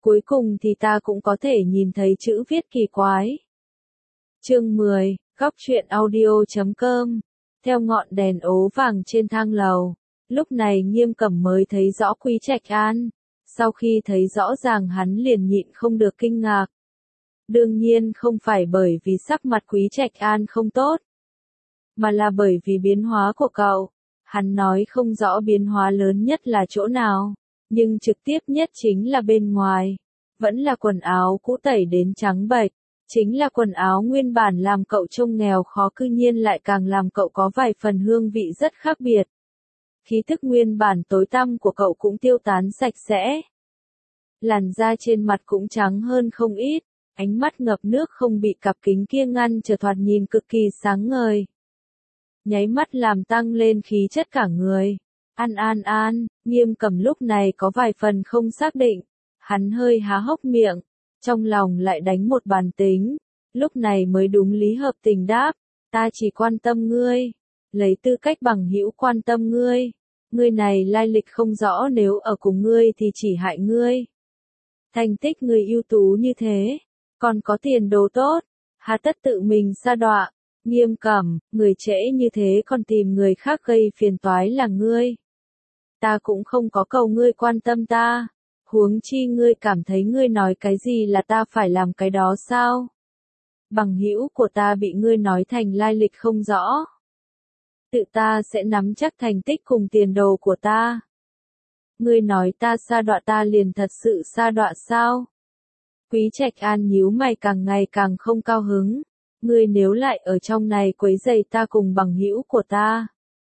Cuối cùng thì ta cũng có thể nhìn thấy chữ viết kỳ quái. Chương 10, góc truyện audio.com. Theo ngọn đèn ố vàng trên thang lầu, lúc này Nghiêm Cẩm mới thấy rõ Quý Trạch An. Sau khi thấy rõ ràng hắn liền nhịn không được kinh ngạc. Đương nhiên không phải bởi vì sắc mặt Quý Trạch An không tốt, mà là bởi vì biến hóa của cậu. Hắn nói không rõ biến hóa lớn nhất là chỗ nào, nhưng trực tiếp nhất chính là bên ngoài. Vẫn là quần áo cũ tẩy đến trắng bệch, chính là quần áo nguyên bản làm cậu trông nghèo khó cư nhiên lại càng làm cậu có vài phần hương vị rất khác biệt. Khí thức nguyên bản tối tăm của cậu cũng tiêu tán sạch sẽ. Làn da trên mặt cũng trắng hơn không ít, ánh mắt ngập nước không bị cặp kính kia ngăn trở thoạt nhìn cực kỳ sáng ngời. Nháy mắt làm tăng lên khí chất cả người. An, Nghiêm Cẩm lúc này có vài phần không xác định. Hắn hơi há hốc miệng, trong lòng lại đánh một bàn tính. Lúc này mới đúng lý hợp tình đáp, ta chỉ quan tâm ngươi, lấy tư cách bằng hữu quan tâm ngươi. Ngươi này lai lịch không rõ, nếu ở cùng ngươi thì chỉ hại ngươi. Thành tích người ưu tú như thế, còn có tiền đồ tốt, hà tất tự mình sa đọa. Nghiêm Cẩm, người trễ như thế còn tìm người khác gây phiền toái là ngươi. Ta cũng không có cầu ngươi quan tâm ta, huống chi ngươi cảm thấy ngươi nói cái gì là ta phải làm cái đó sao? Bằng hữu của ta bị ngươi nói thành lai lịch không rõ. Tự ta sẽ nắm chắc thành tích cùng tiền đồ của ta. Ngươi nói ta sa đọa, ta liền thật sự sa đọa sao? Quý Trạch An nhíu mày càng ngày càng không cao hứng. Ngươi nếu lại ở trong này quấy rầy ta cùng bằng hữu của ta,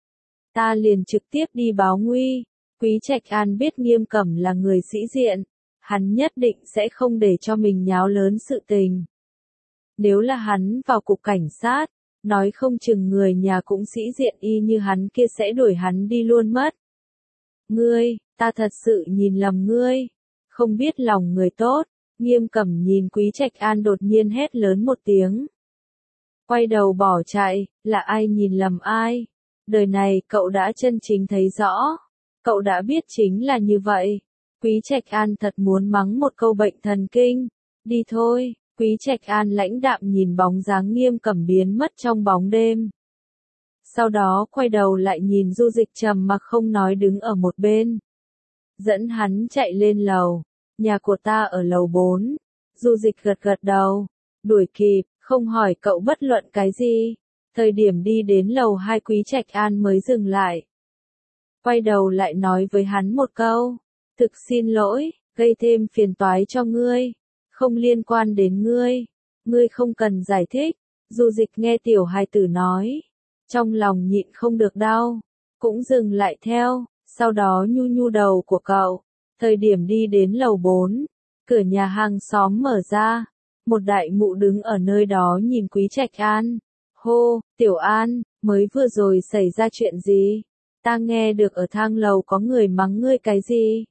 ta liền trực tiếp đi báo nguy. Quý Trạch An biết Nghiêm Cẩm là người sĩ diện, hắn nhất định sẽ không để cho mình nháo lớn sự tình. Nếu là hắn vào cục cảnh sát, nói không chừng người nhà cũng sĩ diện y như hắn kia sẽ đuổi hắn đi luôn mất. Ngươi, ta thật sự nhìn lầm ngươi, không biết lòng người tốt. Nghiêm Cẩm nhìn Quý Trạch An đột nhiên hét lớn một tiếng, quay đầu bỏ chạy. Là ai nhìn lầm ai? Đời này cậu đã chân chính thấy rõ. Cậu đã biết chính là như vậy. Quý Trạch An thật muốn mắng một câu bệnh thần kinh. Đi thôi. Quý Trạch An lãnh đạm nhìn bóng dáng Nghiêm Cẩm biến mất trong bóng đêm. Sau đó quay đầu lại nhìn Du Dịch trầm mặc không nói đứng ở một bên. Dẫn hắn chạy lên lầu. Nhà của ta ở lầu 4. Du Dịch gật gật đầu. Đuổi kịp, không hỏi cậu bất luận cái gì. Thời điểm đi đến lầu 2 Quý Trạch An mới dừng lại. Quay đầu lại nói với hắn một câu. Thực xin lỗi, gây thêm phiền toái cho ngươi. Không liên quan đến ngươi. Ngươi không cần giải thích. Du Dịch nghe tiểu hài tử nói. Trong lòng nhịn không được đau. Cũng dừng lại theo. Sau đó nhu nhu đầu của cậu. Thời điểm đi đến lầu 4. Cửa nhà hàng xóm mở ra. Một đại mụ đứng ở nơi đó nhìn Quý Trạch An. Hô, Tiểu An, mới vừa rồi xảy ra chuyện gì? Ta nghe được ở thang lầu có người mắng ngươi cái gì?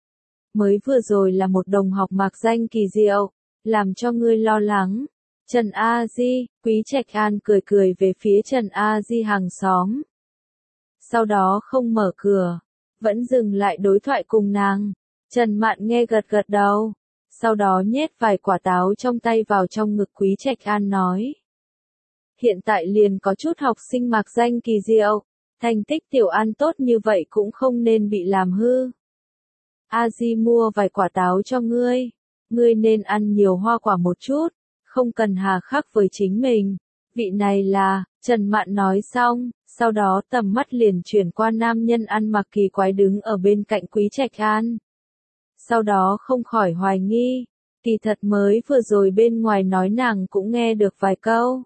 Mới vừa rồi là một đồng học mạc danh kỳ diệu, làm cho ngươi lo lắng. Trần A Di, Quý Trạch An cười cười về phía Trần A Di hàng xóm. Sau đó không mở cửa, vẫn dừng lại đối thoại cùng nàng. Trần Mạn nghe gật gật đầu. Sau đó nhét vài quả táo trong tay vào trong ngực Quý Trạch An nói. Hiện tại liền có chút học sinh mạc danh kỳ diệu, thành tích Tiểu An tốt như vậy cũng không nên bị làm hư. A Di mua vài quả táo cho ngươi, ngươi nên ăn nhiều hoa quả một chút, không cần hà khắc với chính mình. Vị này là, Trần Mạn nói xong, sau đó tầm mắt liền chuyển qua nam nhân ăn mặc kỳ quái đứng ở bên cạnh Quý Trạch An. Sau đó không khỏi hoài nghi, kỳ thật mới vừa rồi bên ngoài nói nàng cũng nghe được vài câu.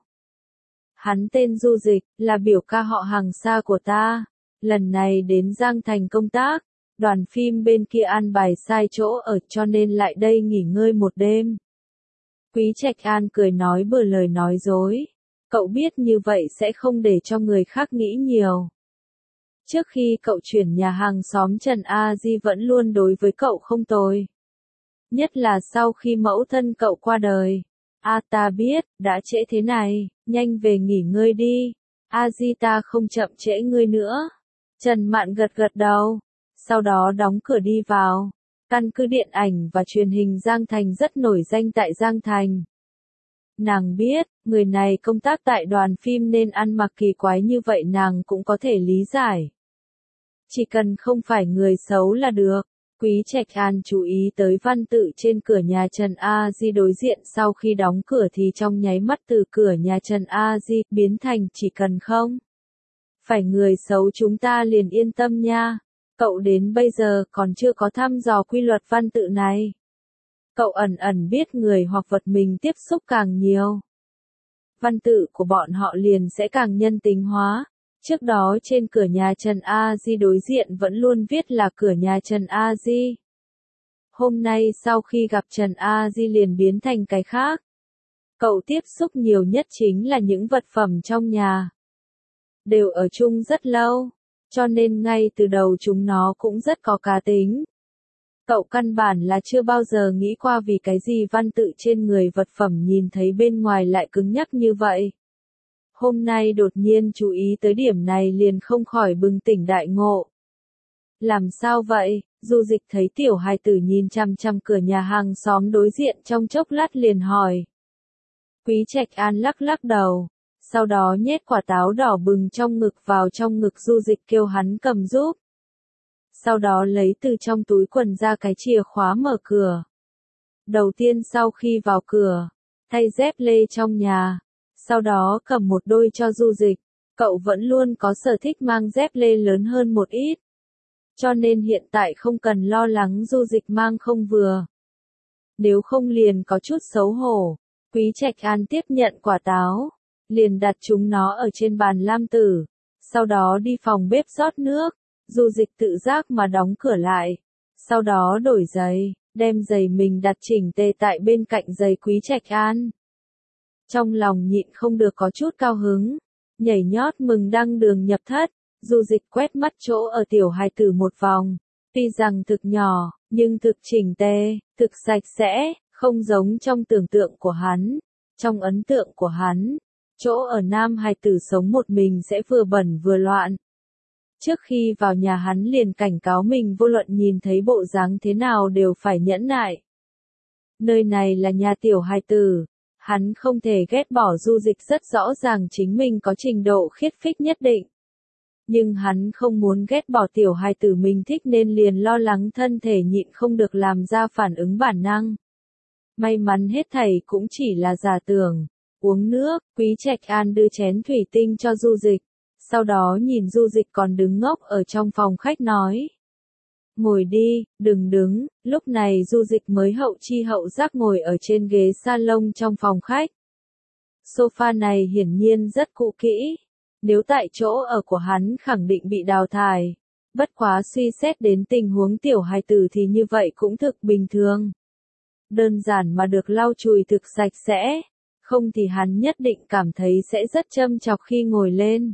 Hắn tên Du Dịch, là biểu ca họ hàng xa của ta, lần này đến Giang Thành công tác, đoàn phim bên kia an bài sai chỗ ở cho nên lại đây nghỉ ngơi một đêm. Quý Trạch An cười nói bừa lời nói dối, cậu biết như vậy sẽ không để cho người khác nghĩ nhiều. Trước khi cậu chuyển nhà hàng xóm Trần A Di vẫn luôn đối với cậu không tồi. Nhất là sau khi mẫu thân cậu qua đời. Ta biết, đã trễ thế này, nhanh về nghỉ ngơi đi. A Di ta không chậm trễ ngươi nữa. Trần Mạn gật gật đầu. Sau đó đóng cửa đi vào. Căn cứ điện ảnh và truyền hình Giang Thành rất nổi danh tại Giang Thành. Nàng biết, người này công tác tại đoàn phim nên ăn mặc kỳ quái như vậy nàng cũng có thể lý giải. Chỉ cần không phải người xấu là được. Quý Trạch An chú ý tới văn tự trên cửa nhà Trần A Di đối diện sau khi đóng cửa thì trong nháy mắt từ cửa nhà Trần A Di biến thành chỉ cần không phải người xấu chúng ta liền yên tâm nha. Cậu đến bây giờ còn chưa có thăm dò quy luật văn tự này. Cậu ẩn ẩn biết người hoặc vật mình tiếp xúc càng nhiều, văn tự của bọn họ liền sẽ càng nhân tính hóa. Trước đó trên cửa nhà Trần A Di đối diện vẫn luôn viết là cửa nhà Trần A Di. Hôm nay sau khi gặp Trần A Di liền biến thành cái khác. Cậu tiếp xúc nhiều nhất chính là những vật phẩm trong nhà. Đều ở chung rất lâu, cho nên ngay từ đầu chúng nó cũng rất có cá tính. Cậu căn bản là chưa bao giờ nghĩ qua vì cái gì văn tự trên người vật phẩm nhìn thấy bên ngoài lại cứng nhắc như vậy. Hôm nay đột nhiên chú ý tới điểm này liền không khỏi bừng tỉnh đại ngộ. Làm sao vậy? Du Dịch thấy tiểu hài tử nhìn chằm chằm cửa nhà hàng xóm đối diện trong chốc lát liền hỏi. Quý Trạch An lắc lắc đầu, sau đó nhét quả táo đỏ bừng trong ngực vào trong ngực Du Dịch kêu hắn cầm giúp. Sau đó lấy từ trong túi quần ra cái chìa khóa mở cửa. Đầu tiên sau khi vào cửa, thay dép lê trong nhà. Sau đó cầm một đôi cho Du Dịch, cậu vẫn luôn có sở thích mang dép lê lớn hơn một ít. Cho nên hiện tại không cần lo lắng Du Dịch mang không vừa. Nếu không liền có chút xấu hổ. Quý Trạch An tiếp nhận quả táo, liền đặt chúng nó ở trên bàn lam tử. Sau đó đi phòng bếp rót nước, Du Dịch tự giác mà đóng cửa lại. Sau đó đổi giày, đem giày mình đặt chỉnh tề tại bên cạnh giày Quý Trạch An. Trong lòng nhịn không được có chút cao hứng, nhảy nhót mừng đăng đường nhập thất. Du Dịch quét mắt chỗ ở tiểu hài tử một vòng, tuy rằng thực nhỏ, nhưng thực chỉnh tề, thực sạch sẽ, không giống trong tưởng tượng của hắn. Trong ấn tượng của hắn, chỗ ở nam hài tử sống một mình sẽ vừa bẩn vừa loạn. Trước khi vào nhà hắn liền cảnh cáo mình vô luận nhìn thấy bộ dáng thế nào đều phải nhẫn nại. Nơi này là nhà tiểu hài tử. Hắn không thể ghét bỏ Du Dịch rất rõ ràng chính mình có trình độ khiết phích nhất định. Nhưng hắn không muốn ghét bỏ tiểu hài tử mình thích nên liền lo lắng thân thể nhịn không được làm ra phản ứng bản năng. May mắn hết thảy cũng chỉ là giả tưởng. Uống nước, Quý Trạch An đưa chén thủy tinh cho Du Dịch. Sau đó nhìn Du Dịch còn đứng ngốc ở trong phòng khách nói. Ngồi đi, đừng đứng. Lúc này Du Dịch mới hậu chi hậu giác ngồi ở trên ghế salon trong phòng khách. Sofa này hiển nhiên rất cũ kỹ. Nếu tại chỗ ở của hắn khẳng định bị đào thải. Bất quá suy xét đến tình huống tiểu hài tử thì như vậy cũng thực bình thường. Đơn giản mà được lau chùi thực sạch sẽ. Không thì hắn nhất định cảm thấy sẽ rất châm chọc khi ngồi lên.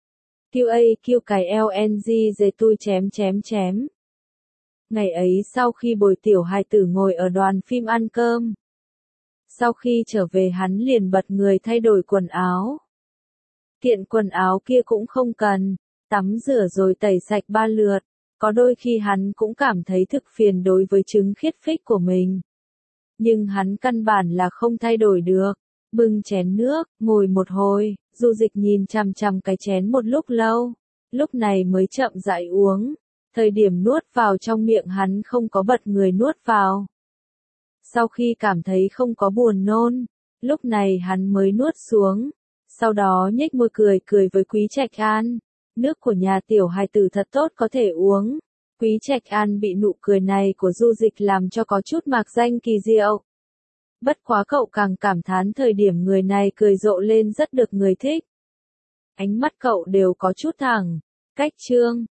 QA cái LNG dề tui chém. Ngày ấy sau khi bồi tiểu hài tử ngồi ở đoàn phim ăn cơm. Sau khi trở về hắn liền bật người thay đổi quần áo. Kiện quần áo kia cũng không cần, tắm rửa rồi tẩy sạch 3 lượt. Có đôi khi hắn cũng cảm thấy thực phiền đối với chứng khiết phích của mình. Nhưng hắn căn bản là không thay đổi được. Bưng chén nước, ngồi một hồi, Du Dịch nhìn chằm chằm cái chén một lúc lâu. Lúc này mới chậm rãi uống. Thời điểm nuốt vào trong miệng hắn không có bật người nuốt vào. Sau khi cảm thấy không có buồn nôn, lúc này hắn mới nuốt xuống. Sau đó nhếch môi cười với Quý Trạch An. Nước của nhà tiểu hài tử thật tốt có thể uống. Quý Trạch An bị nụ cười này của Du Dịch làm cho có chút mạc danh kỳ diệu. Bất quá cậu càng cảm thán thời điểm người này cười rộ lên rất được người thích. Ánh mắt cậu đều có chút thẳng. Cách chương